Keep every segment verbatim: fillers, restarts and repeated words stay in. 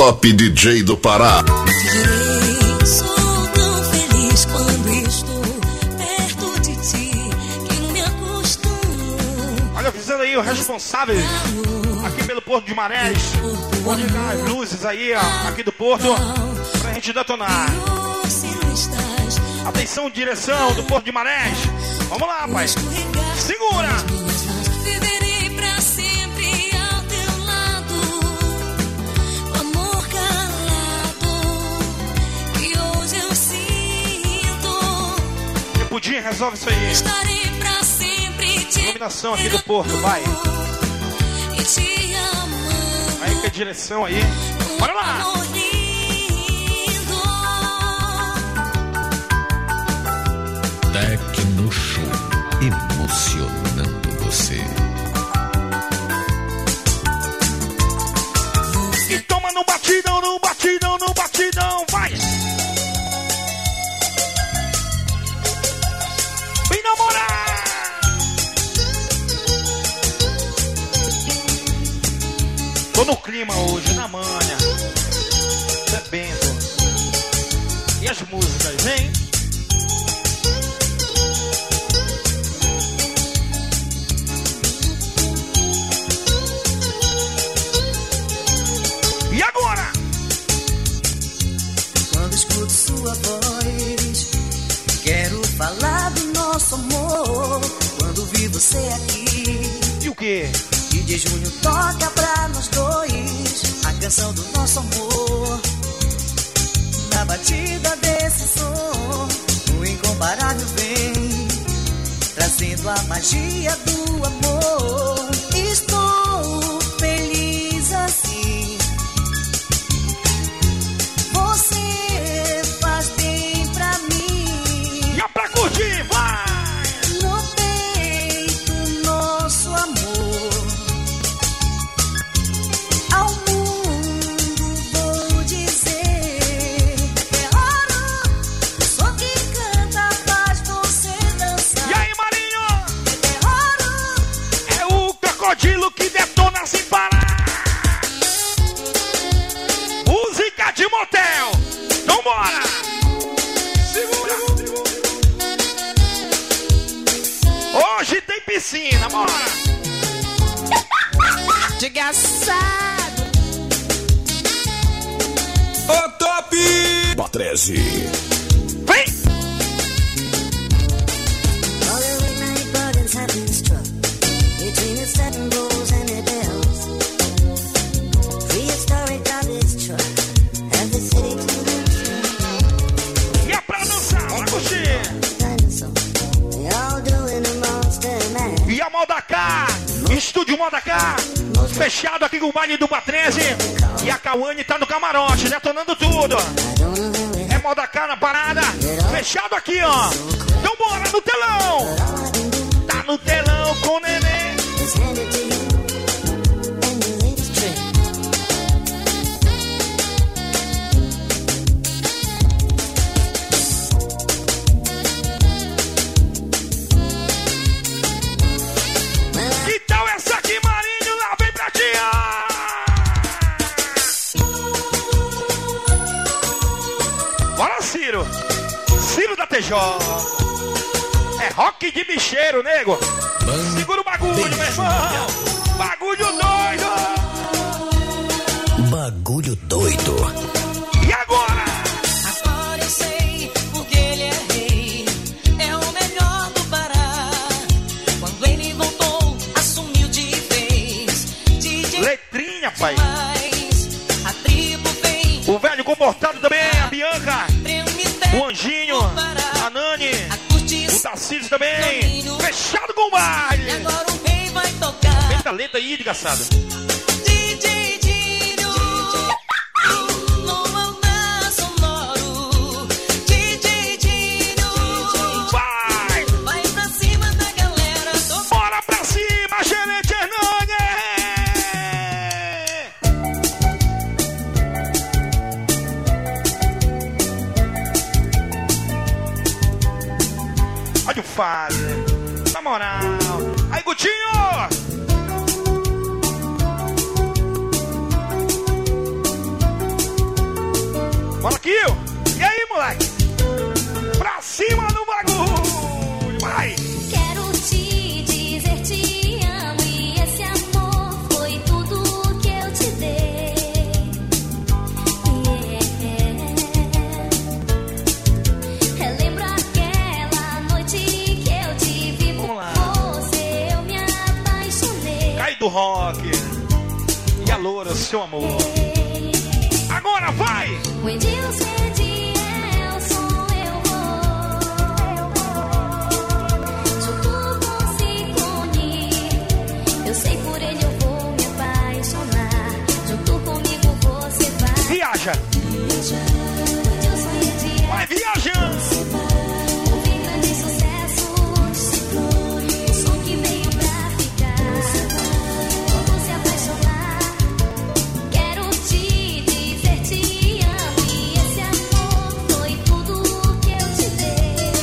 Top D J do Pará. Sou tão feliz quando estou perto de ti, que não me acostumo. Olha, avisando aí o responsável aqui pelo Porto de Marés. Pode ligar as luzes aí, ó, aqui do Porto, pra gente detonar. Atenção, direção do Porto de Marés. Vamos lá, pai. Segura! Viverei pra sempre ao teu lado, o amor calado que hoje eu sinto. E Pudim, resolve isso aí. Estarei pra sempre te Iluminação aqui do Porto, vai. e te amando. Aí que é a direção aí. Bora lá! Amor lindo. Tecno Show, emocionando você. E toma no batidão, no batidão, no batidão, vai! Vem namorar! Tô no clima hoje, na manha, bebendo. E as músicas, hein? E agora? Quando escuto sua voz, quero falar do nosso amor. Quando vi você aqui, E o quê? e de junho toca pra nós dois a canção do nosso amor. Na batida desse som, o incomparável vem, trazendo a magia do amor. Estou feliz assim. Você faz bem pra mim. E é pra curtir, vai! No peito, nosso amor. Ao mundo vou dizer: é hora, só quem canta faz você dançar. E aí, Marinho? É hora, É o crocodilo que detona sem parar. Música de motel. Então bora. Segura. Hoje tem piscina, bora. desgraçado. O Top Patrese. Vem. All the midnight buttons have been struck between the seven bulls and the bells. Prehistoric garbage truck as the city E é pra dançar, pra curtir. dinosaur. They all doing a monster mash. E a Moda K, Estúdio Moda K, fechado aqui com o baile do Patrese. E a Cauane tá no camarote, detonando tudo. I don't know how it É Moda K na parada, fechado aqui, ó. Então bora no telão. Tá no telão com o neném. was handed to you and your latest trick. Que tal essa aqui, Marinho? Lá vem pra ti, ó. Bora, Ciro. Ciro da T J. É rock de bicheiro, nego. Segura o bagulho, meu irmão. Bagulho doido. Bagulho Doido. E agora? Agora eu sei porque ele é rei, é o melhor do Pará. Quando ele voltou, assumiu de vez. D J Letrinha, pai. mais, a tribo vem, O velho comportado também, a Bianca. O Anjinho, a Nani, o Tarcísio também. Fechado com o e baile. agora o rei vai tocar. Eita letra aí, desgraçado. D J Dinho, no andar sonoro. D J Dinho, Vai. vai pra cima da galera. Tô Bora pra cima, Gerente Hernandes. Olha o Fábio. Na moral. Aí, Gutinho. Rock. E a Loura, seu amor. Agora vai! O Edilson é de Elson, eu vou. Junto com Ciclone, eu sei por ele eu vou me apaixonar. Junto comigo você vai. Viaja! O Edilson é de Vai viajando! Ouvi grande sucesso de Ciclone, o som que veio pra ficar. Vamos se apaixonar. Quero te dizer te amo e esse amor foi tudo que eu te dei.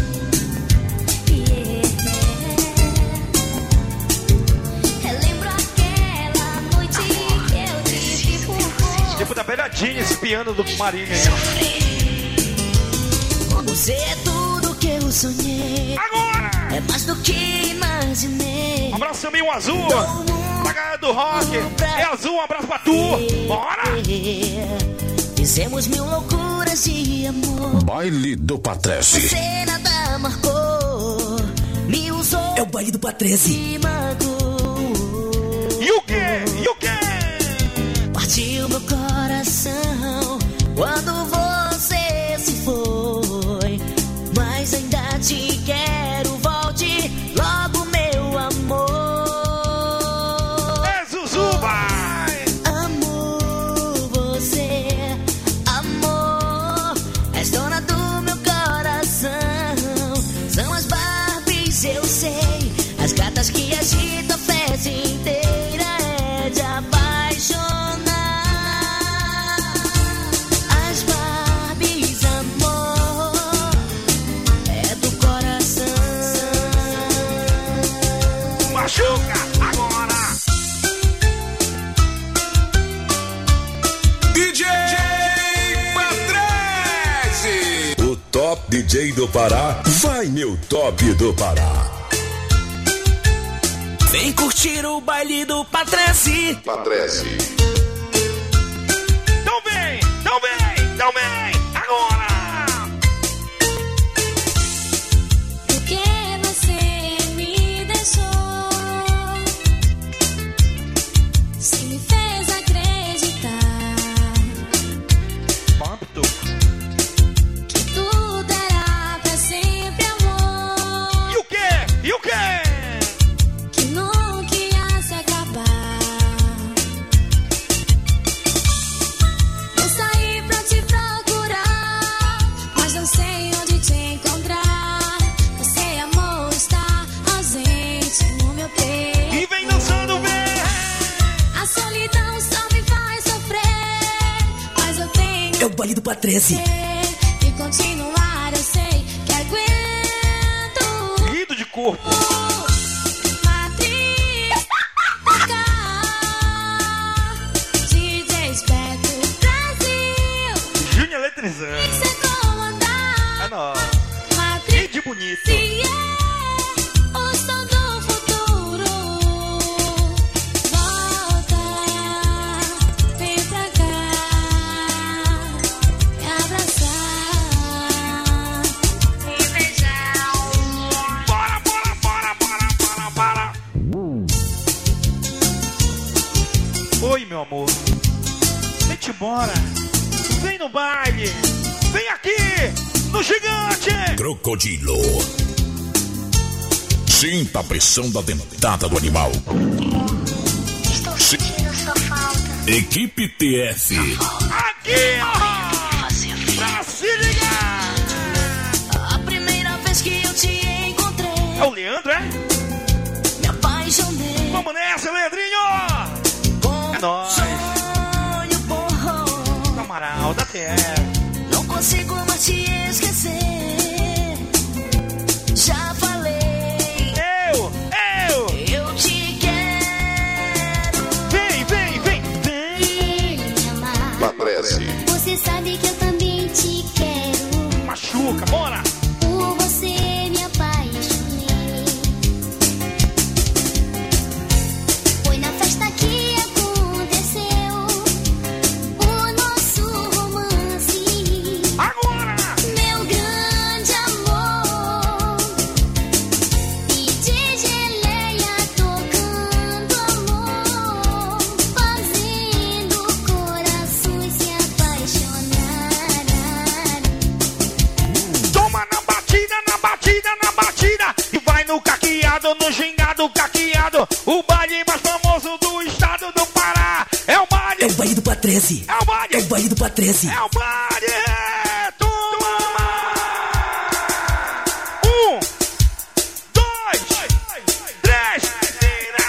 Yeah. Relembro aquela noite que eu te vi por você. Tipo da Beradinha, esse piano do Marinho aí. Você é tudo que eu sonhei. Agora! É mais do que imaginei. Um abraço também, um azul. Da galera do rock. É azul, um abraço pra tu. Bora! Fizemos mil loucuras de amor. Baile do Patrese. Você nada marcou. Me usou. É o baile do Patrese. Me magoou. E o quê? E o quê? Partiu meu coração quando você se foi. Mas ainda te quero, volte logo, meu amor. É Zuzu, vai! Amor, você, amor, és dona do meu coração. São as Barbies, eu sei, as gatas que agitam a festa inteira é de apaixonar. As Barbies, amor, é do coração. Machuca! Agora! D J Patrese. O top D J do Pará. Vai, meu top do Pará. Vem curtir o baile do Patrese. Patrese. Então vem! Então vem! Então vem! Agora! Porque você me deixou, se me fez acreditar Papo. que tudo era pra sempre amor, E o quê? E o quê? que nunca ia se acabar. Eu saí pra te procurar, mas não sei onde te encontrar. Você, amor, está ausente no meu peito. E vem dançando, vem! A solidão só me faz sofrer, mas eu tenho É o baile do Patrese. que continuar. Eu sei que aguento. Rido de corpo. Matriz, tocar D J Espectro Brasil, Júnior eletrizando. se comandar. É nóis. E Matriz, de bonito. se é o som do futuro. Volta, vem pra cá, me abraçar, me beijar. Bora, bora, bora, bora, bora, bora. Oi, meu amor. Vem-te embora. Vem no baile. Vem aqui, no gigante. Crocodilo. Sinta a pressão da dentada do animal. Estou sentindo sua falta. Equipe T F. Aqui, ó. Pra se ligar. A primeira vez que eu te encontrei, É o Leandro, é? me apaixonei. Vamos nessa, Leandrinho. Com É nóis. sonho bom. Da Amaral, da T F. Não consigo mais te esquecer. Já falei, Eu, eu. eu te quero. Vem, vem, vem, vem. Me amar. Patrese. Você sabe que eu também te quero. Machuca, bora. Por você me apaixonei. Foi na festa que aconteceu o nosso romance. Agora. Meu grande amor. E de geleia tocando amor. Dançando no gingado caqueado, o baile mais famoso do estado do Pará. É o baile. É o baile do Patrese. É o baile. É o baile do Patrese. É o baile. Toma. Um, dois, três, vira.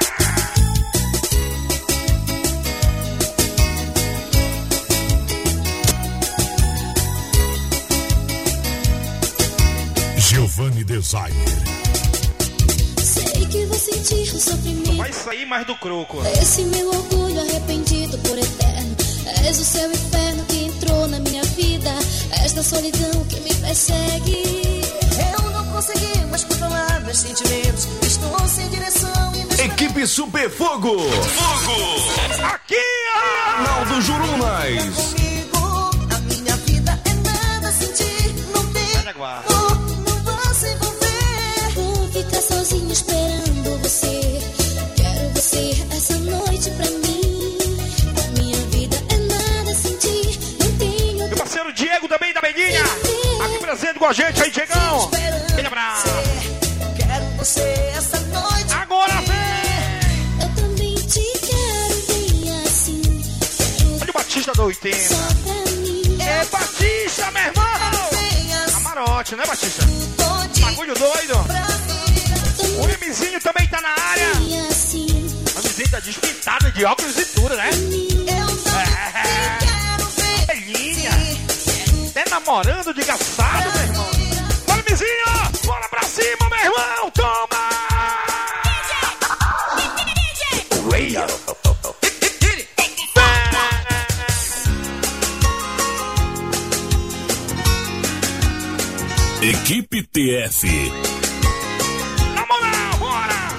Giovanni Designer. Sei que vou sentir o sofrimento. Vai sair mais do croco. Esse meu orgulho arrependido por eterno. És o seu inferno que entrou na minha vida. Esta solidão que me persegue. Eu não consegui mais controlar meus sentimentos. Estou sem direção e meus Equipe Super Fogo. Fogo! Aqui, ó. Arnaldo Jurunas. comigo. A minha vida é nada sem ti. Não tem Vai, Jaguar. amor, não vou se envolver. Vou ficar sozinho esperando você. Quero você essa noite pra mim. A minha vida é nada sem ti. Não tenho Meu parceiro Diego também da Belinha. Aqui presente com a gente aí, Diegão. Aquele abraço. Quero você essa noite. Agora vem. Eu também te quero bem assim. Quero Olha o Batista do oitenta. só pra mim. É Batista, meu irmão. Venhas Camarote, né, Batista? todinho Bagulho doido. pra mim. O Mimizinho também tá na área. Bem assim. A Mimizinho tá despintada de óculos e tudo, né? Eu não É. quero ver. Belinha. Até namorando de gaçado, meu irmão. Bora, Mimizinho. Bora pra cima, meu irmão. Toma. Uia. Equipe T F. Na moral, bora.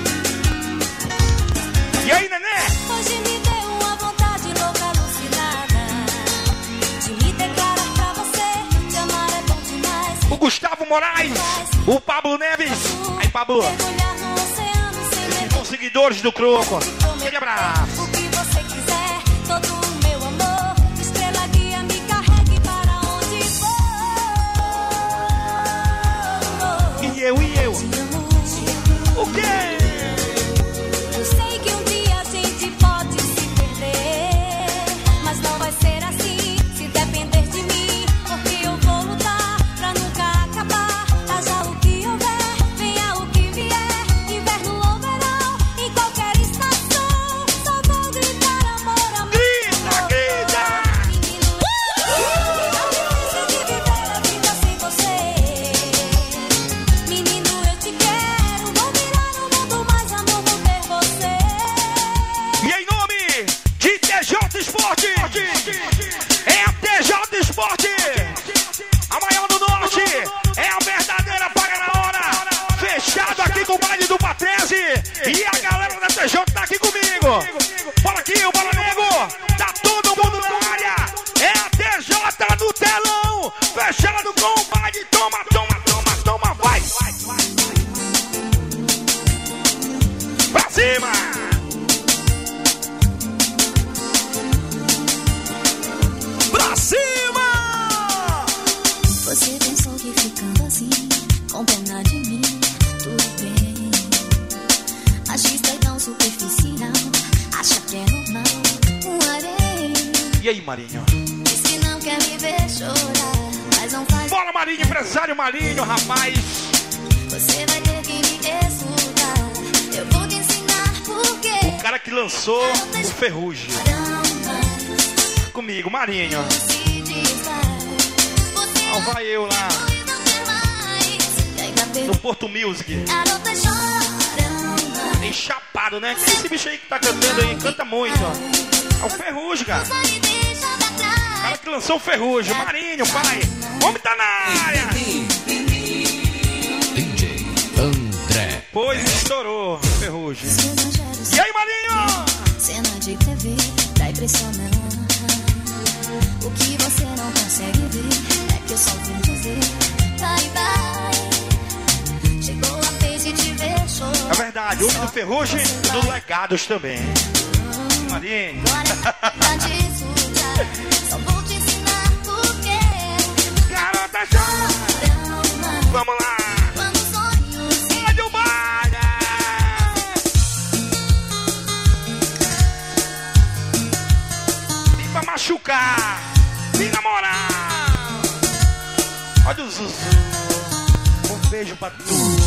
E aí, nenê? Hoje me deu uma vontade louca, alucinada de me declarar pra você. Te amar é bom demais. O Gustavo Moraes. O Pablo Neves. Aí, Pablo. Mergulhar no oceano sem medo. Com seguidores do Croco. Aquele abraço. O que você quiser, todo o meu amor. Estrela guia, me carregue para onde for. E eu, e eu. Te amo. O quê? Eu sei que um dia a gente pode se perder, mas não vai ser assim se depender de mim. Porque eu vou lutar pra nunca acabar. Haja o que houver, venha o que vier. Inverno ou verão, em qualquer estação, só vou gritar amor, amor. Grita, grita. Menino, eu preciso de viver a vida sem você. Menino, eu te quero, vou virar o mundo, mas amor, vou ter você. E em nome de T J Esporte, é a T J Esporte, a maior do norte, é a verdadeira paga na hora, fechado aqui com o baile do Patrese, e a galera da T J tá aqui comigo. Bora aqui, o Bora Nego, tá todo mundo na área, é a T J no telão, fechado com o baile, toma, toma, toma, toma, vai, pra cima. Pra cima! Você pensou que ficando assim, com pena de mim, tudo bem. Achista tão superficial, acha que é normal, um areia. E aí, Marinho? Diz que não quer me ver chorar, mas não faz. Bora, Marinho, empresário Marinho, rapaz. Você vai ter que me escutar, eu vou te ensinar por quê. O cara que lançou o Ferrugem. Não mais Comigo, Marinho. se desfaz. Você Lá vai eu lá, e não quer mais. E ainda no pergunta, Porto Music. garota chorando. Tem chapado, né? Quem é esse bicho aí que tá cantando aí? Canta muito, ó. É o Ferrugem, cara. Só me deixa pra O trás. cara que lançou o Ferrugem. Marinho, pai. O homem tá na área. D J André. Pois estourou, Ferrugem. Exageros, E aí, Marinho? cena de T V, tá impressionando. O que você não consegue ver é que eu só vim dizer bye bye. Chegou a vez de te ver chorar. É verdade, o homem do Ferrugem e do Legados também. Marinho. Agora pra te escutar, só vou te ensinar por quê. Garota chora. Chorando mais Vamos lá. quando sonhos se Olha o bar. machucar. E na moral. Olha o Zuzu. Um beijo pra tu.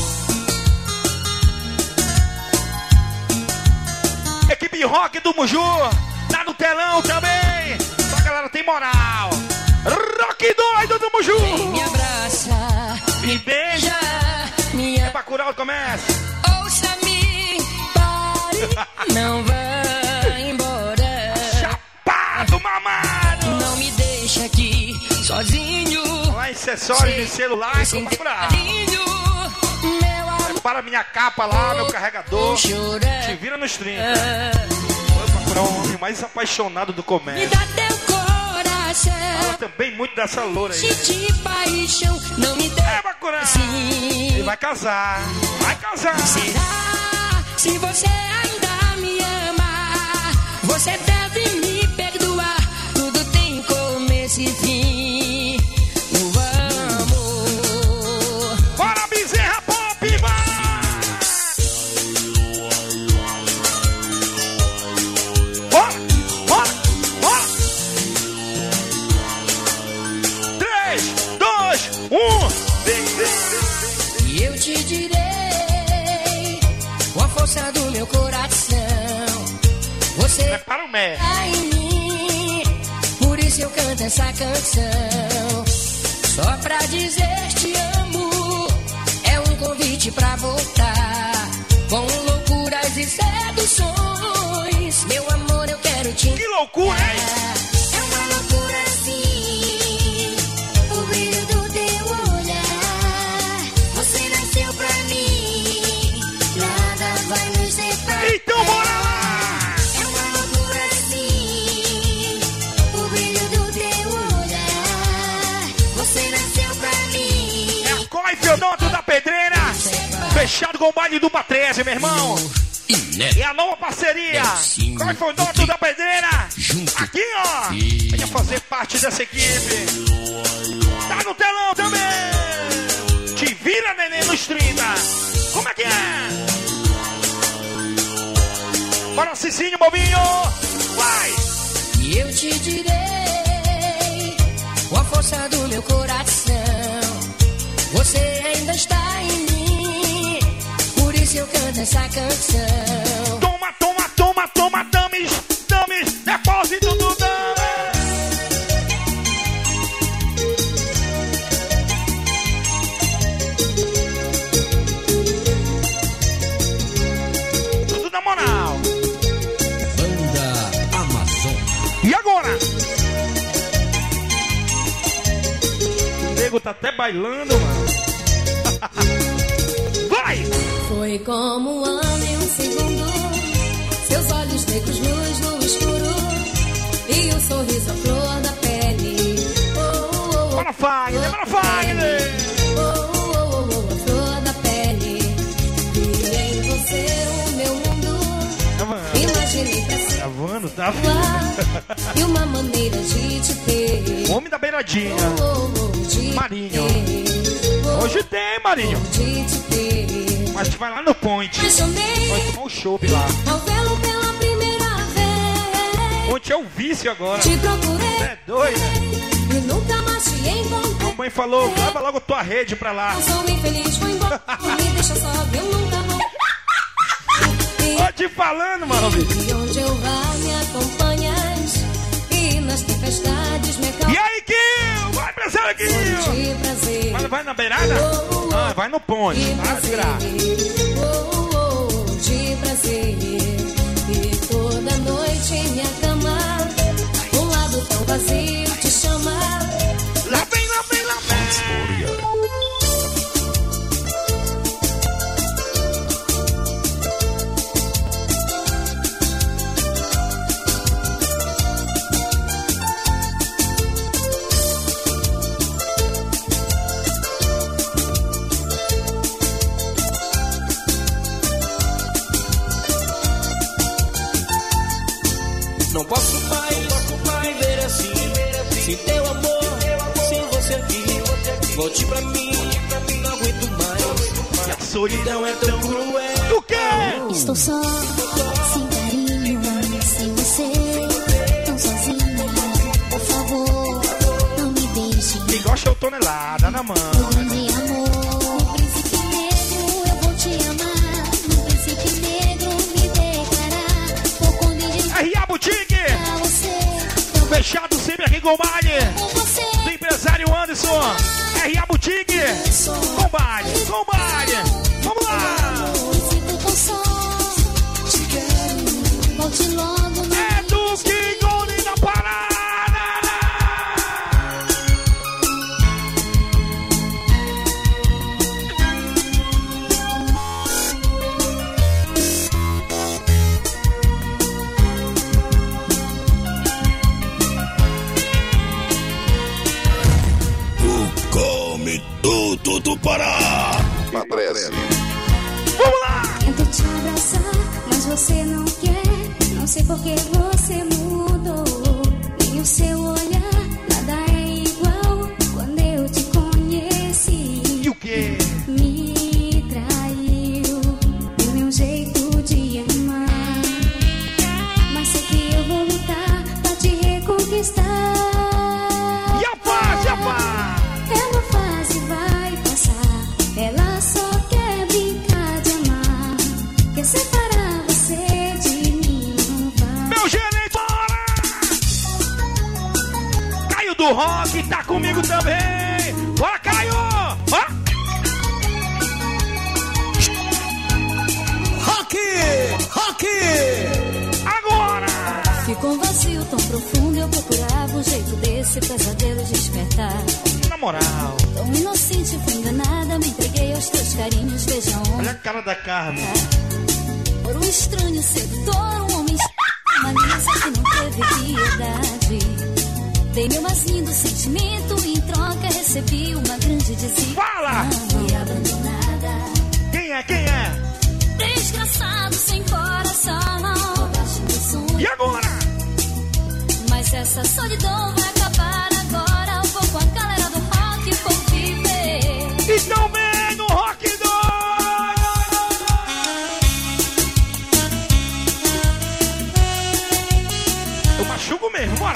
Equipe rock do Muju. Tá no telão também. Só a galera tem moral. Rock doido do Muju. Vem me abraça, Me beija. me É pra curar o comércio. ouça-me, pare, não vá embora. Chapado, mamado. Não me deixa aqui sozinho. Lá em acessórios de celular. Só pra curar. Carinho, meu amor, Para minha capa lá, meu carregador. Te chora. vira nos trinta. Vou procurar um homem mais apaixonado do Me comércio. dá teu coração, Fala também muito dessa loura aí. de paixão, não me dê É, Bacurau. assim. Ele vai casar. Vai casar. Será, se você ainda me ama, você deve me perdoar. Tudo tem começo e fim. O amor. Bora, Bezerra Pop, vai! Bora, bora, bora! Três, dois, um, vem, vem. E eu te direi, com a força do meu coração, você Prepara o mé. tá em mim. Por isso eu canto essa canção, só pra dizer te amo. É um convite pra voltar, com loucuras e seduções. Meu amor, eu quero te Que loucura, hein? É uma loucura assim, o brilho do teu olhar. Você nasceu pra mim, nada vai nos separar. Então bora lá! É uma loucura assim, o brilho do teu olhar. Você nasceu pra mim. É a Coi Feodoto da Pedreira. Fechado com o baile do Patrese, meu irmão. E a nova parceria. Coi Feodoto da Pedreira. Aqui, ó. Venha fazer parte dessa equipe. Tá no telão também. Te vira, neném, nos trinta. Como é que é? Bora, Cicinho, bobinho. Vai. E eu te direi, com a força do meu coração, você ainda está em mim. Por isso eu canto essa canção. Toma, toma, toma, toma, dames, dames, depósito do dame. Tudo na moral. Banda Amazônia. E agora? O nego tá até bailando, mano. Vai! Foi como um ano e um segundo, seus olhos negros luz no escuro e um sorriso à flor da pele. Oh, oh, oh, Bora, Fagner, bora, Fagner! oh, oh, oh, oh, a flor da pele. E em você o meu mundo, Tá vendo? imaginei pra ser Tá voando, tá? voar e uma maneira de te ter. Homem da beiradinha. Oh, oh, de Marinho. ter. Oh, Hoje tem, Marinho. de te ter. Mas tu vai lá no Point. Apaixonei Vai tomar um chopp lá. ao vê-lo pela primeira vez. Point é o vício agora. Te procurei É doido. e nunca mais te encontrei. A mãe falou, leva logo tua rede pra lá. Eu sou infeliz, foi embora. Me deixa só, eu nunca vou. Tô te falando, mano. E onde eu vá, me acompanhas. E nas tempestades me E acalmas. aí, Kill? Vai, empresário Kill. De prazer. Mas vai na beirada? Ah, vai no Point. De Para de virar. prazer. Oh, oh, oh, de prazer. E toda noite em minha cama, um lado tão vazio te chama. Lá vem, lá vem, lá vem. Não posso mais viver assim, sem teu amor, sem você aqui. Volte pra mim, não aguento mais. A solidão é tão cruel. O quê? Estou só, sem carinho, sem você, tão sozinha. tonelada na mão. Grande amor, príncipe negro, eu vou te amar. No príncipe negro me declarar. Vou convidar R A Boutique, pra você. Eu fechado sempre aqui com o baile com você. do empresário Anderson. R A Boutique, com baile, com baile. Vamos lá! Sinto com som. Te quero. Volte logo no É do King Oli na parada! Come tudo do Pará. Patrese. Vamos lá! Tento te abraçar, mas você não quer. Não sei por que você mudou. Nem o seu olhar, nada é igual. Quando eu te conheci, E o quê? me traiu o meu jeito de amar. Mas sei que eu vou lutar pra te reconquistar. E a paz, e a paz? É uma fase, vai passar. Ela só quer brincar de amar. Quer separar você de mim, não vai. Meu gerente, bora! Caio do Rock tá comigo também. Bora, Caio! Ó! Rock! Rock! Agora! Ficou um vazio tão profundo, eu procurava um jeito desse pesadelo despertar. Na moral, Tão inocente, fui enganada, me entreguei aos teus carinhos, veja olha onde. a cara da Carmen. Por um estranho sedutor, um homem uma lisa que não teve piedade. Dei meu mais lindo sentimento e em troca recebi uma grande desilusão. Fala! Fui abandonada, Quem é, quem é? desgraçado sem coração. Roubaste meu sonho, E agora? mas essa solidão vai acabar agora. Eu vou com a galera do rock por viver. Então vem no Rock dois! Eu machuco mesmo, bora!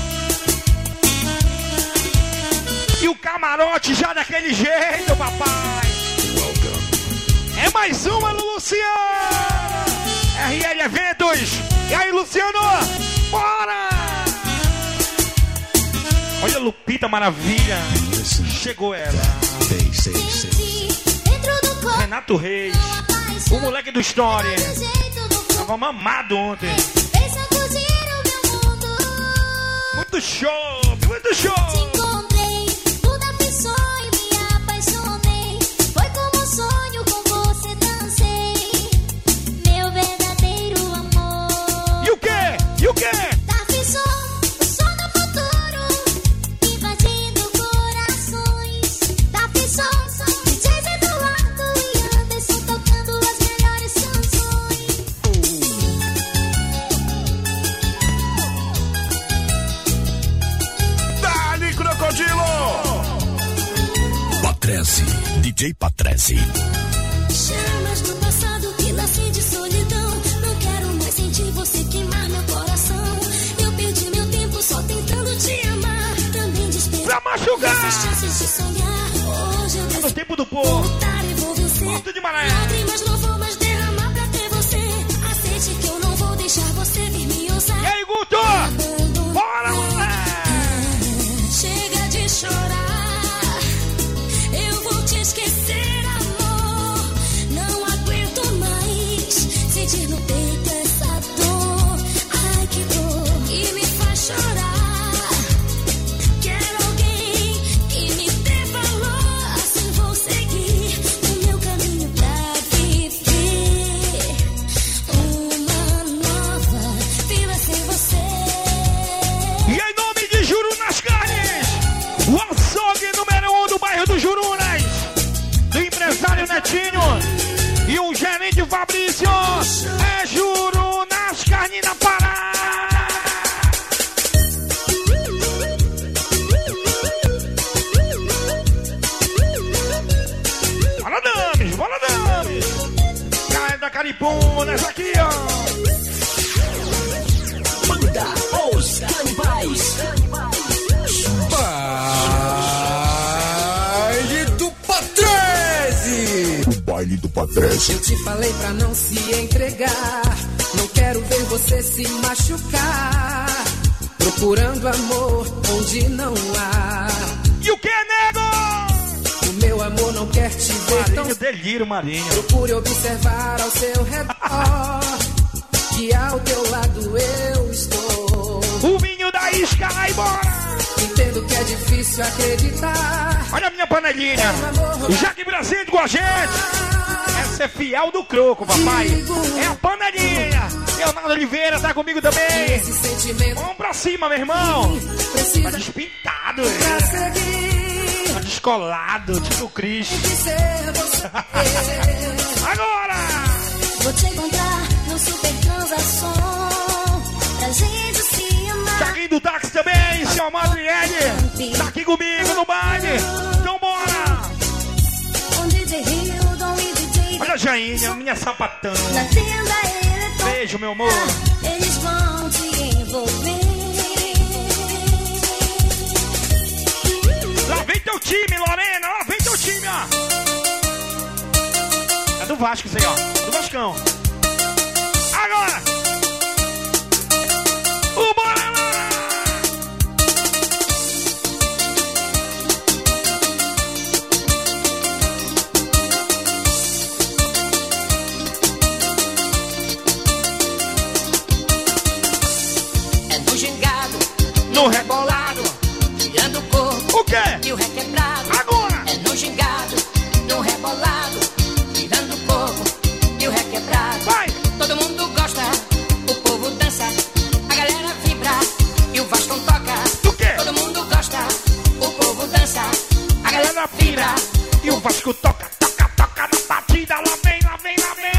E o camarote já daquele jeito, papai! É mais uma no Luciano! R L Eventos! E aí, Luciano? Bora! Olha a Lupita Maravilha! Chegou ela! Dentro do corpo, Renato Reis, o moleque do Story. do jeito do corpo, Tava mamado ontem. fez sacudir o meu mundo. Muito show, muito Te show. encontrei, tudo abençoou e me apaixonei. Foi como um sonho, com você dancei. Meu verdadeiro amor. E o quê? E o quê? Da ficção, o som do futuro, invadindo corações. Da ficção, D Js Eduardo e Anderson tocando as melhores canções. Dali Crocodilo. Patrese, D J Patrese. Chamas do passado que nasci de solidão. Não quero mais sentir você queimar meu coração. Eu perdi meu tempo só tentando te amar. Também despedi Pra machucar. essas chances de sonhar. Hoje eu No decido tempo do povo. lutar e vou vencer. Ponto de maré. Lágrimas não vou mais derramar pra ter você. Aceite que eu não vou deixar você vir me usar. E aí, Guto? Bora, moleque. Chega de chorar, eu vou te esquecer, amor. Não aguento mais sentir no peito essa dor. Ai, que dor que me faz chorar. Quero alguém que me dê valor. Assim vou seguir o meu caminho pra viver uma nova vida sem você. E em nome de Juru nas Carnes, o açougue número um do bairro do Jurunas, do empresário Netinho e o gerente Fabrício, é Juru nas Carnes na Pará. Bora, dames, bora, dames. Galera da Caripunas aqui, ó. Banda Os Canibais. Rua treze. Eu te falei pra não se entregar. Não quero ver você se machucar. Procurando amor onde não há. E o que, nego? O meu amor não quer te ver tão... Marinho, delírio, Marinho. Procure observar ao seu redor. Que ao teu lado eu estou. O vinho da isca, vai embora. Entendo que é difícil acreditar. Olha a minha panelinha. Jaque Brasil com a gente. Essa é fiel do croco, papai. É a panelinha. Leonardo Oliveira tá comigo também. Esse sentimento Vamos pra cima, meu irmão. Tá precisa despintado, pra é. seguir. Tá descolado, tipo Cristo. De ser você. Agora! Vou te encontrar no super transação pra gente se amar. Chaguinho do táxi também, seu amado Lied. Tá aqui comigo no baile. Então bora! Com D J Hildon e D J Olha a Jainha, minha sapatão. na tenda eletrônica. Beijo, meu amor. Eles vão te envolver. Lá vem teu time, Lorena. Lá vem teu time, ó. É do Vasco isso aí, ó. Do Vascão. Agora! O bora lá! É no gingado, No rebolado. tirando o corpo O quê? e o requebrado. Agora! É no gingado, no rebolado, tirando o corpo e o requebrado. Vai! Todo mundo gosta, o povo dança, a galera vibra e o Vasco toca. Do quê? Todo mundo gosta, o povo dança, a galera vibra. E o Vasco toca, toca, toca na batida. Lá vem, lá vem, lá vem.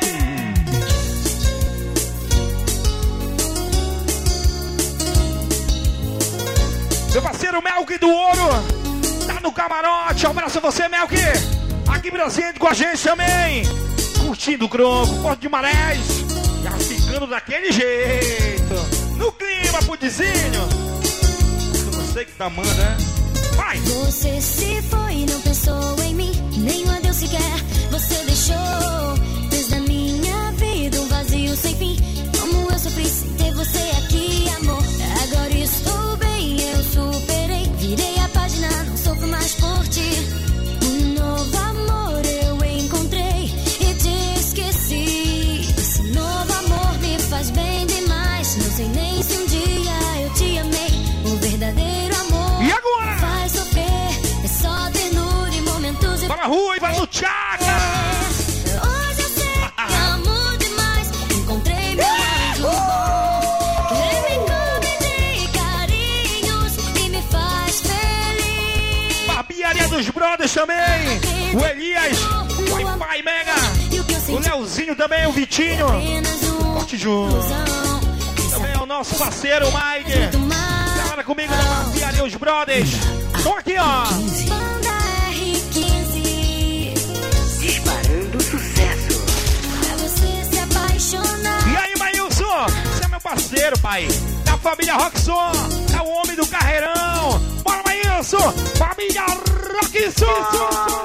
Meu parceiro Melk do Ouro tá no camarote. Um abraço a você, Melk. Aqui presente com a gente também. Curtindo o croco, Porto de Marés. Já ficando daquele jeito. No clima, pudizinho. Eu sei que tá manda, né? Vai! Você se foi e não pensou em mim, nem um adeus sequer você deixou. Fez da minha vida um vazio sem fim. Como eu sofri sem ter você aqui, amor. Agora estou bem, eu superei. Virei a página, não sofro mais por ti. Um novo amor eu encontrei e te esqueci. Esse novo amor me faz bem demais. Não sei nem se um dia eu te amei. O verdadeiro amor E agora? faz sofrer, é só ternura e momentos de Vai na rua e vai no tchaca! Hoje eu sei que amo demais. Encontrei meu anjo bom, que me cobre de carinhos e me faz feliz. Barbearia dos Brothers também. O Elias, o Wi-Fi Mega. E o que eu O senti Leozinho também, o Vitinho. apenas um Forte junto. ilusão. Também é o nosso parceiro, o Mike. Do mar, Galera comigo na Barbearia os Brothers. Tô aqui, ó. banda R quinze. Disparando sucesso. Pra você se apaixonar. E aí, Maílson? Você é meu parceiro, pai. Da família Rockson. É o homem do carreirão. Bora, Maílson. Família Rockson.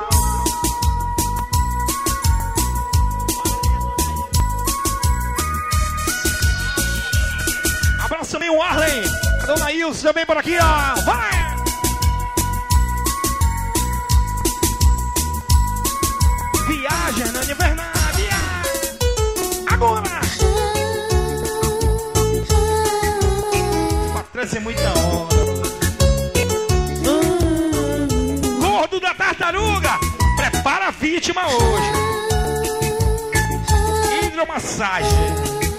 Abraço também o Arlen. A dona Ilse também por aqui, ó. Vai! Viagem, Hernani Bernard. Viagem. Agora! Patrícia é muita onda. Gordo da tartaruga. Prepara a vítima hoje. Hidromassagem.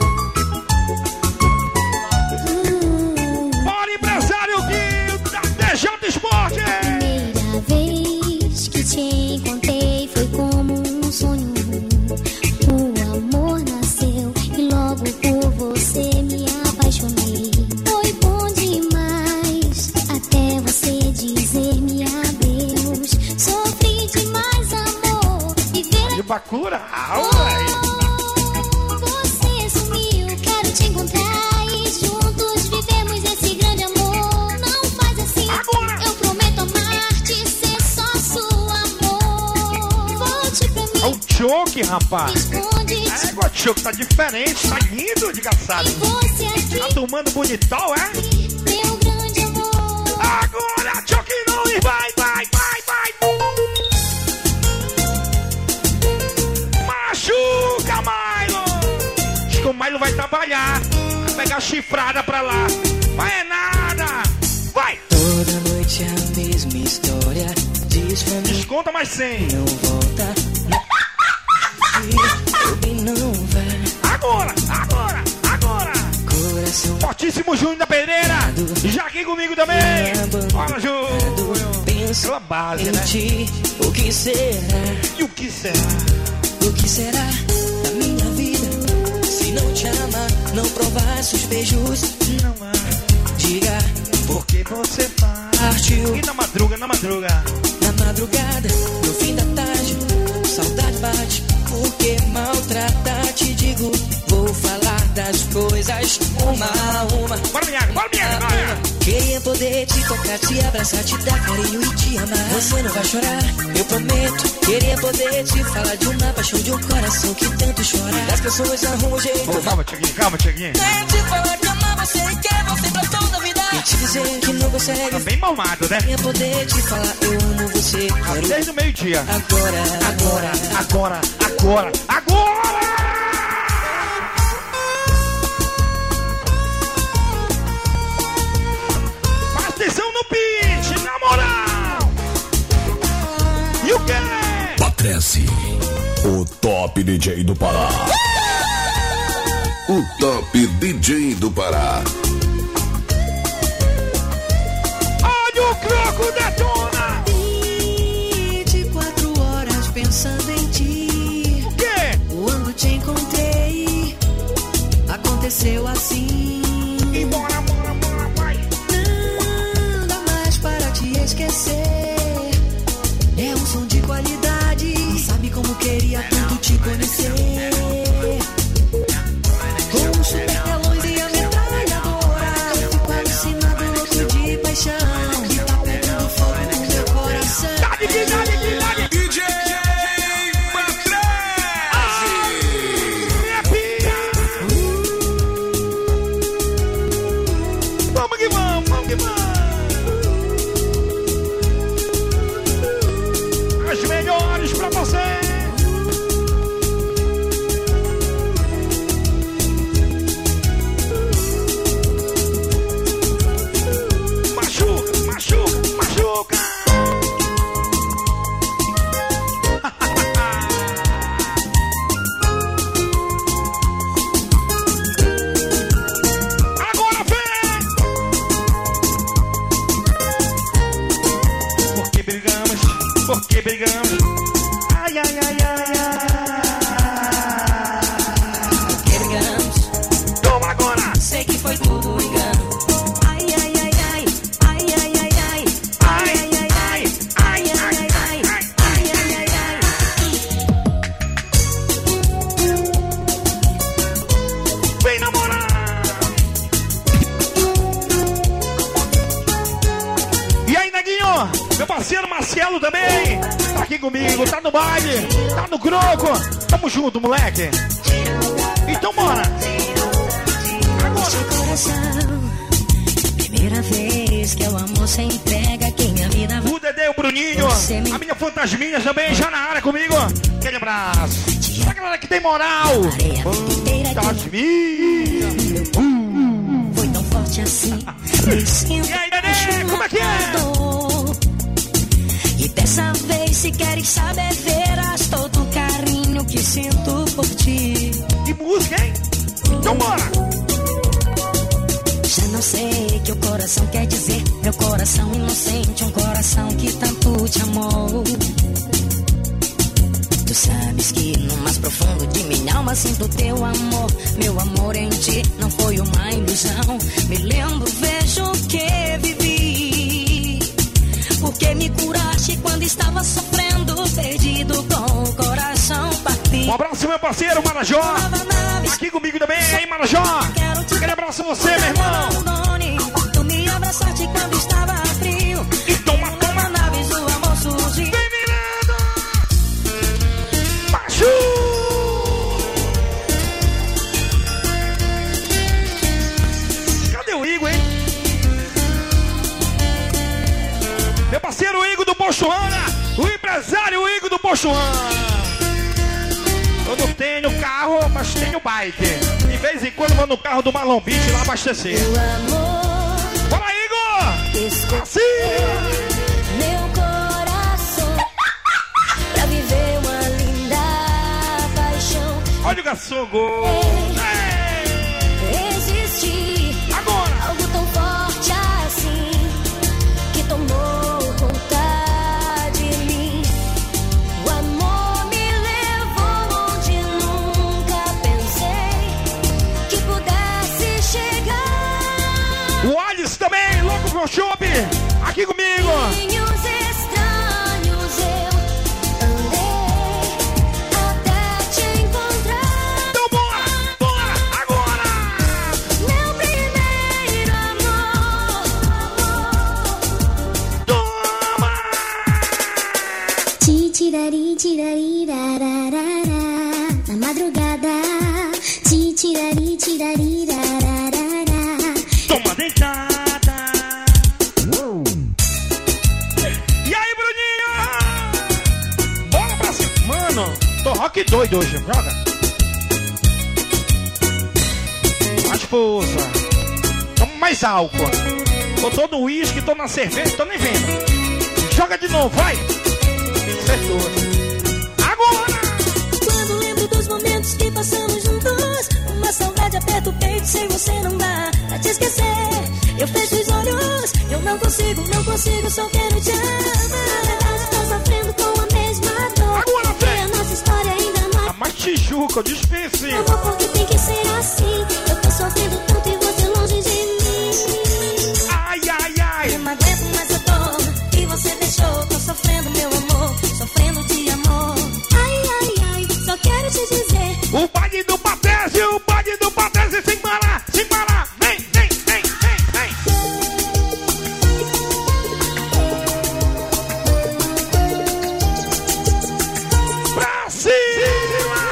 Bora, empresário Gui da T J Esporte. Primeira vez que te encontrei foi como um sonho. O amor nasceu e logo por você me apaixonei. Foi bom demais até você dizer-me adeus. Sofri demais, amor, e ver De Bacura. você rapaz. Esconde É, Gottschalk, tá diferente, tá lindo, desgraçado. você aqui, Tá tomando bonitol, é? meu grande amor. Agora, Chuck Norris, vai, vai, vai, vai. Machuca, Milo. Acho que o Milo vai trabalhar. Vai pegar chifrada pra lá. Vai é nada. Vai. Toda noite a mesma história. Diz pra mim Desconta mais cem. não volta. Não, não vai. Agora, agora, agora. Coração Fortíssimo Júnior da Pereira. Já aqui comigo também. Bora, Júnior. pensa Pela base, em né? ti. O que será? E o que será? O que será da minha vida? Se não te amar, não provar seus beijos. Não há. Diga, Por que você partiu E na madruga, na madruga. na madrugada, no fim da tarde. Saudade bate, porque maltratar. Te digo, vou falar das coisas uma a uma. Bora, Miago, bora, Miago, bora. Queria poder te tocar, te abraçar, te dar carinho e te amar. Você não vai chorar, eu prometo. Queria poder te falar de uma paixão, de um coração que tanto chora. As pessoas arrumam um jeito. Ô, calma, Tiaguinho, calma, Tiaguinho. Quero te falar que amar você e quer você pra toda a vida. E te dizer que não consegue. Tá bem malmado, né? Queria poder te falar, eu amo você. Quero Desde o meio-dia. agora, Agora, agora, agora, agora! Presta atenção no pitch, na moral! E o quê? Patrese, o top D J do Pará. O top D J do Pará. Olha o croco detona! vinte e quatro horas pensando em ti. O quê? Quando te encontrei, aconteceu assim. E bora, bora, bora, vai! Não dá mais para te esquecer. É um som de qualidade. Não sabe como queria tanto te conhecer. Com os super telões e a metralhadora, eu fico alucinado, louco de paixão. Que tá pegando fogo no meu coração. Dá-lhe, dá-lhe, dá-lhe! D J Patrese. Minha filha! Vamos que vamos, vamos que vamos! As melhores pra você! Machuca, machuca, machuca! Agora vem! Por que brigamos? Por que brigamos? Ai, ai, ai, ai, ai! que brigamos. Toma agora! Sei que foi tudo engano. Ai, ai, ai, ai, ai, ai, ai, ai, Ai, ai, ai, ai, ai, ai, ai, ai, ai, ai, ai. Vem namorar! E aí, neguinho? Meu parceiro Marcelo também! Tá aqui comigo, tá no baile, tá no croco! Tamo junto, moleque! Então bora! De coração, primeira vez que o amor se entrega, quem a vida vai. O Dedê, o Bruninho, a minha fantasminha também já na área comigo. Aquele abraço. Pra galera que tem moral. Areia inteira de Fantasminha. foi tão forte assim. Me sinto E aí, Dedê, como é que é? apaixonado. E dessa vez, se queres saber, verás todo o carinho que sinto por ti. Que música, hein? Então bora. Já não sei o que o coração quer dizer. Meu coração inocente, um coração que tanto te amou. Tu sabes que no mais profundo de minha alma sinto teu amor. Meu amor em ti não foi uma ilusão. Me lembro, vejo o que vivi. Porque me curaste quando estava sofrendo, perdido com o coração partido. Um abraço, meu parceiro Marajó. Aqui comigo também, hein, Marajó? Aquele abraço a você, meu irmão. Tu me abraçaste quando estava frio. E toma, toma. Uma naves o amor surgiu. Vem virando. Machuca. Pochuana, o empresário Igor do Pochuana. Eu não tenho carro, mas tenho bike. De vez em quando eu vou no carro do Marlon Beach lá abastecer. Meu amor, Fala, Igor! escuta Assim! meu coração pra viver uma linda paixão. Olha o garçom, gol! Existe Agora! algo tão forte assim que tomou conta de mim. O amor me levou onde nunca pensei que pudesse chegar. O Alice também, louco pro shopping! Aqui comigo! Caminhos estranhos eu andei até te encontrar. Então bora! Bora! Agora! Meu primeiro amor. Toma! Ti tirari tirari rararara. Na madrugada. Ti tirari tirari rararara. Toma deitada! E aí, Bruninho? Bora pra cima! Mano, tô rock doido hoje, joga! Mais força! Toma mais álcool! Eu tô no uísque, tô na cerveja, tô nem vendo! Joga de novo, vai! Acertou! Agora! Quando lembro dos momentos que passamos juntos, uma saudade aperta o peito, sem você não dá pra te esquecer. Eu fecho os olhos, eu não consigo, não consigo, só quero te amar. Na verdade tô sofrendo com a mesma dor. Agora, E vem! a nossa história ainda não A mais tijuca, eu dispense! acabou, porque tem que ser assim. Eu tô sofrendo tanto e você longe de mim. Ai, ai, ai! Eu não aguento mais a dor que você deixou. Tô sofrendo, meu amor, sofrendo de amor. Ai, ai, ai, só quero te dizer. O baile do Patrício, o baile do Patrício, sem parar, sem parar! Vem, vem, vem, vem, vem! Pra cima!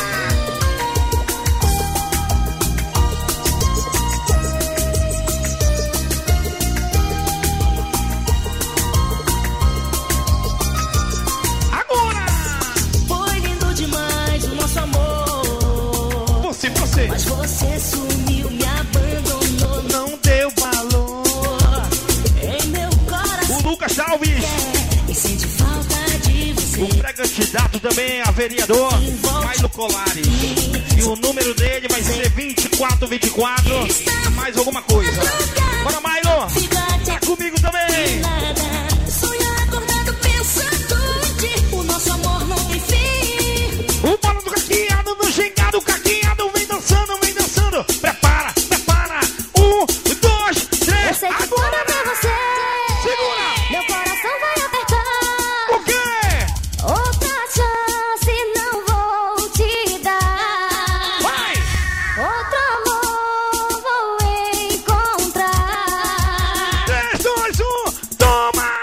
Agora! Foi lindo demais o nosso amor. Você, você! Mas você sumiu, me abandonou. Não deu valor! Em meu coração O Lucas Alves! e sente falta de você. O pré-candidato também a vereador, Mailo Colares. E o número dele vai ser vinte e quatro vinte e quatro. Mais alguma coisa. Bora, Mailo! Tá comigo também! Nada, sonho acordado pensando em ti. O nosso amor não tem fim. O bolo do caqueado, no gingado, o caqueado vem dançando, vem dançando. Prepara, prepara. Um, dois, Eu três, sei que agora! quando é você, Segura! meu coração vai apertar. O quê? Outra chance não vou te dar. Vai! Outro amor vou encontrar. três, dois, um, toma!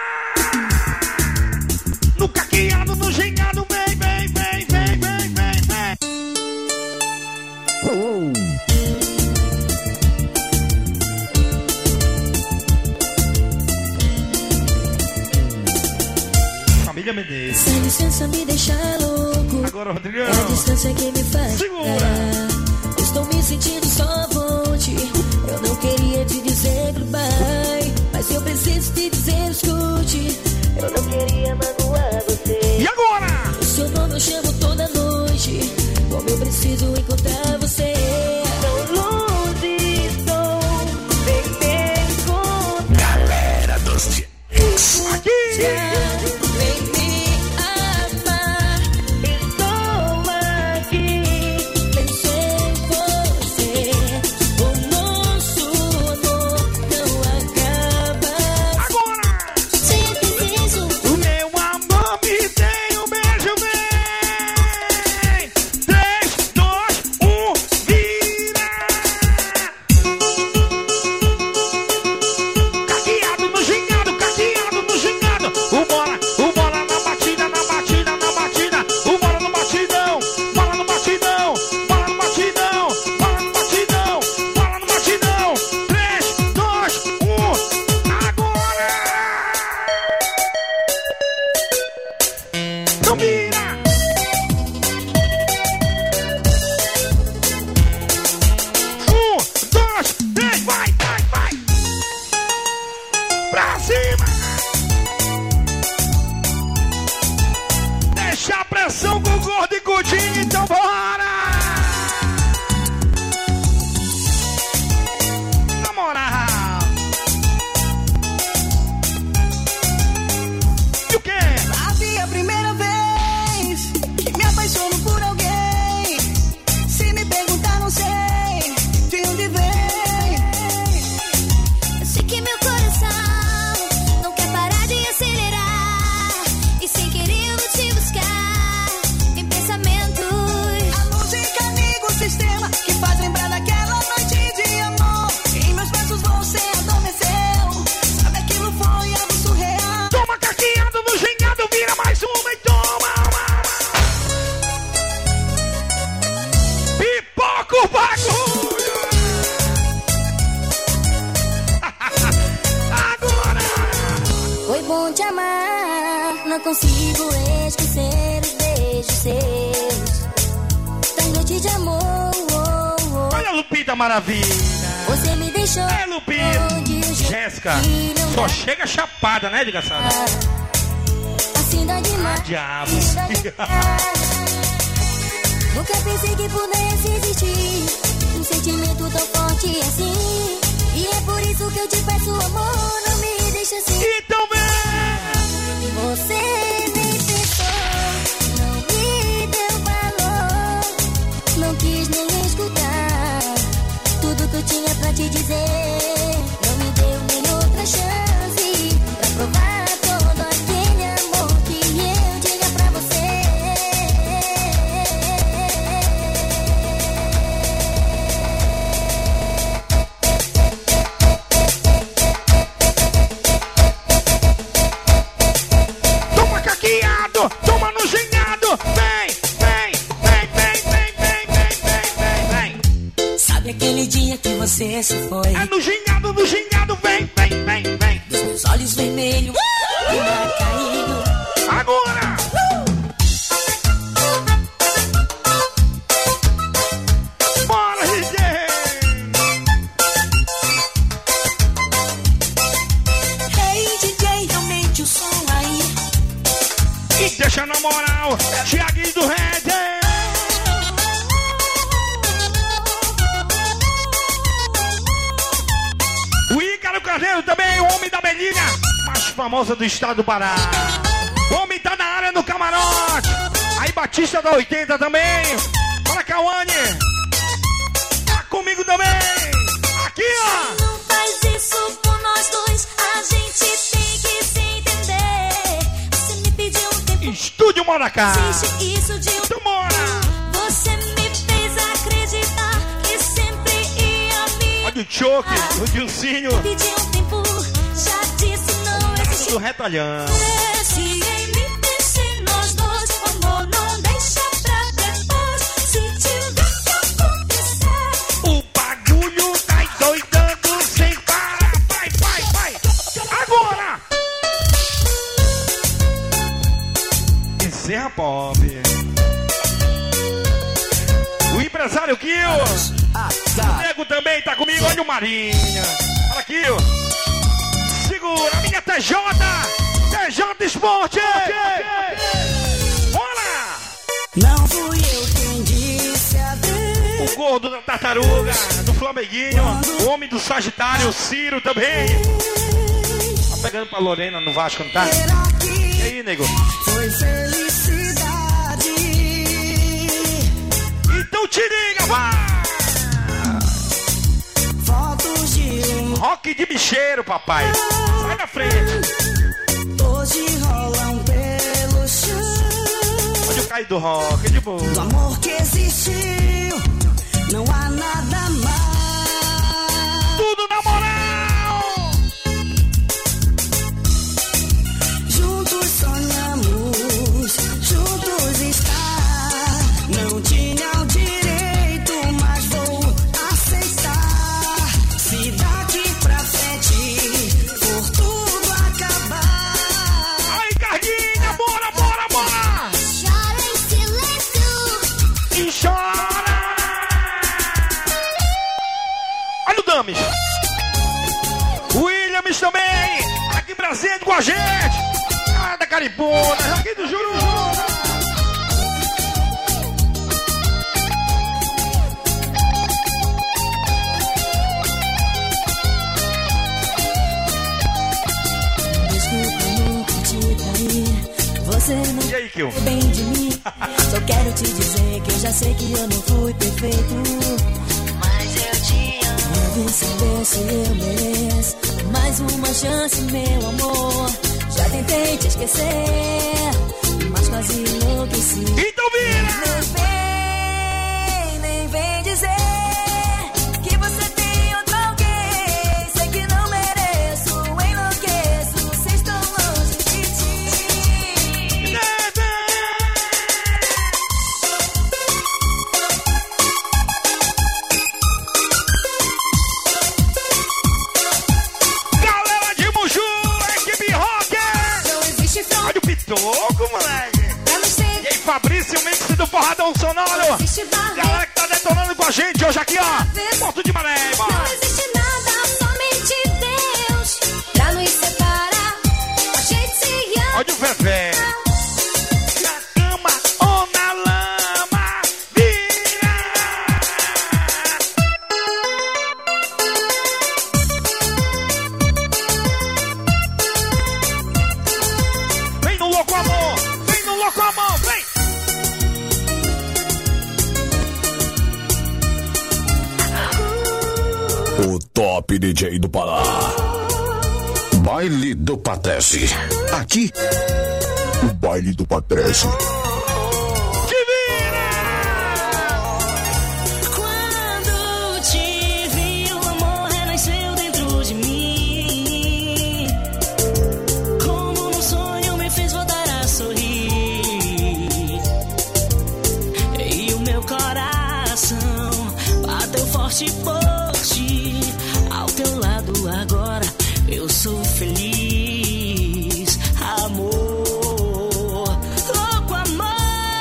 No caqueado, no gingado, vem, vem, vem, vem, vem, vem, vem. Família Medeiros. Sem licença me deixa louco. Agora, Rodrigão. É a distância que me faz Segura. parar. Estou me sentindo só vontade. Eu não queria te dizer goodbye, mas eu preciso te dizer escute. Eu não queria magoar você. E agora? O seu nome eu chamo toda noite. Como eu preciso encontrar você. Tão longe estou, vem me encontrar. Galera dos Aqui! Vem me amar. Estou aqui. Penso em você. te amar. Não consigo esquecer os beijos seus. Tão noite de amor. Oh, oh. Olha a Lupita Maravilha. Você me deixou. É, Lupita. Jéssica. Só dá. chega chapada, né, desgraçada? Assim dá demais. Ah, diabo. Nunca pensei que pudesse existir um sentimento tão forte assim. E é por isso que eu te peço, amor, não me deixa assim. Então vem! Você nem pensou, não me deu valor, não quis nem escutar tudo que eu tinha pra te dizer. Não me deu nem outra chance pra provar todo aquele amor que eu tinha pra você. Toma caqueado, toma no ginhado. Vem, vem, vem, vem, vem, vem, vem, vem, vem, vem. Sabe aquele dia que você se foi? É no ginhado, no ginhado. Vem, vem, vem, vem. Dos meus olhos vermelhos, uh! e mar caído. Agora! Bora, D J! Hey, D J, aumente o som aí. E deixa na moral, Thiaguinho do Red. O Ícaro Carneiro também, o homem da Belinha, mais famosa do estado do Pará. O homem tá na área no camarote. Aí Batista da oitenta também. Bora, Cauane. Tá comigo também. Aqui, ó. Não faz isso por nós dois, a gente tem que se entender. Você me pediu um tempo, Estúdio Moracá. existe isso de um. Então bora. Você me fez acreditar que sempre ia me. Olha o Choque, o Dilcinho. Pedi um tempo, já disse não existe. Do retalhão. Se ele pensa nós dois, amor, não deixa pra depois. Se tiver que acontecer, O bagulho tá doidando sem parar. Vai, vai, vai. Agora. Encerra Pop. O empresário Kill. O Nego também tá comigo. Olha o Marinha. Olha aqui, ó. Segura a minha T J. T J Esporte. Bora. Não fui eu quem disse adeus. O gordo da tartaruga, do Flamenguinho, o homem do Sagitário, o Ciro também. Tá pegando pra Lorena no Vasco, não tá? E aí, nego? Foi felicidade. Então te liga, vai! Fotos de um Rock de bicheiro, papai. Sai da frente. hoje rolam pelo chão. Olha o Caio do Rock, de boa. Do amor que existiu, não há nada mais. Tudo na moral! Juntos sonhamos, juntos estar. Não tinha o direito, mas vou aceitar. Se daqui pra frente for tudo acabar. Aí, Carguinha, bora, bora, bora! chora em silêncio. E chora! Olha o Dames. O Williams também, aqui presente com a gente. Ah, da Caribona, aqui do Juru. Desculpa, nunca te traí. Você não E aí, Kio? bem de mim. Só quero te dizer que eu já sei que eu não fui perfeito, mas eu te amo. Deve saber se eu mereço mais uma chance, meu amor. Já tentei te esquecer, mas quase enlouqueci. Então vira! Nem vem, nem vem dizer que você tem outro alguém. Sei que não mereço, enlouqueço, vocês estão longe de ti. Galera de Muju, equipe Rocker! Eu som sonoro. Galera que tá detonando com a gente hoje aqui, ó. Porto de Maré, bora. Não existe nada, somente Deus pra nos separar. A gente se ama. Olha o Vevé. Na cama ou na lama, vira. Vem no louco amor, vem no louco amor, vem. O Top D J do Pará. Baile do Patrese. Aqui, o Baile do Patrese. Que vira! Quando te vi, o amor renasceu dentro de mim. Como num sonho me fez voltar a sorrir. E o meu coração bateu forte por ti. Ao teu lado agora eu sou feliz, amor. Louco amor.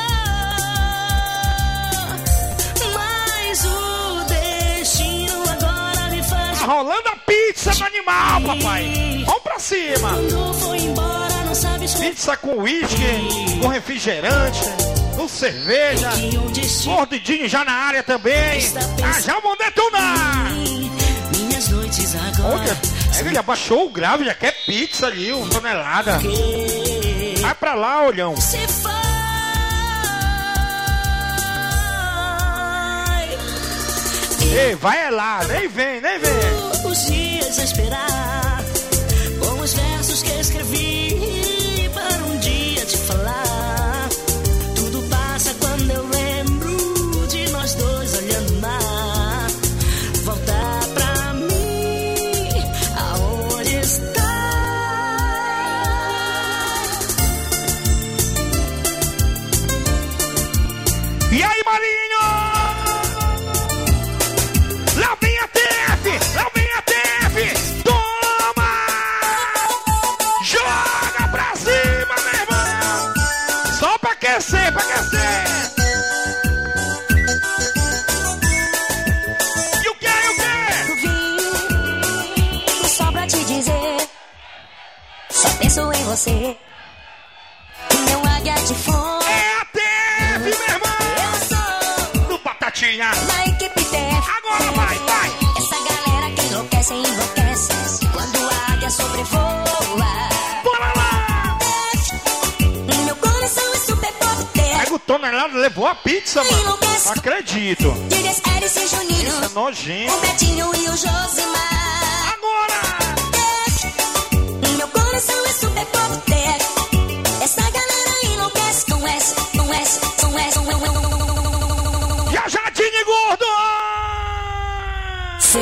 Mas o destino agora me faz. Tá rolando a pizza do animal, papai. Vamos pra cima. Quando foi embora, não sabes como. Pizza com uísque, com refrigerante, com cerveja. Que um destino Mordidinho já na área também. Ah, já vão detonar. minhas noites agora. Olha, é que ele abaixou o grave, já quer pizza ali, uma tonelada. Que Vai pra lá, olhão. se foi. Ei, vai é lá, nem vem, nem vem. Os dias a esperar, com os versos que escrevi para um dia te falar. Tudo passa quando eu lembro de nós dois olhando o mar. Voltar pra mim, aonde está? E aí, Marinho? Lá vem a T F, lá vem a T F. Toma! Joga pra cima, meu irmão. Só pra aquecer, pra aquecer. E o que, e o que? Vim só pra te dizer, só penso em você. Meu águia de fome. É a T F, meu irmão. Eu sou Do Batatinha. da equipe T F. Agora vai, vai. Essa galera que enlouquece, enlouquece quando a águia sobrevoa. Bora lá. Meu coração é super pop. T F. Pega o tonelado, levou a pizza, mano. Enlouquece. Acredito. Dias, Eris e Juninho. É nojento. O Betinho e o Josi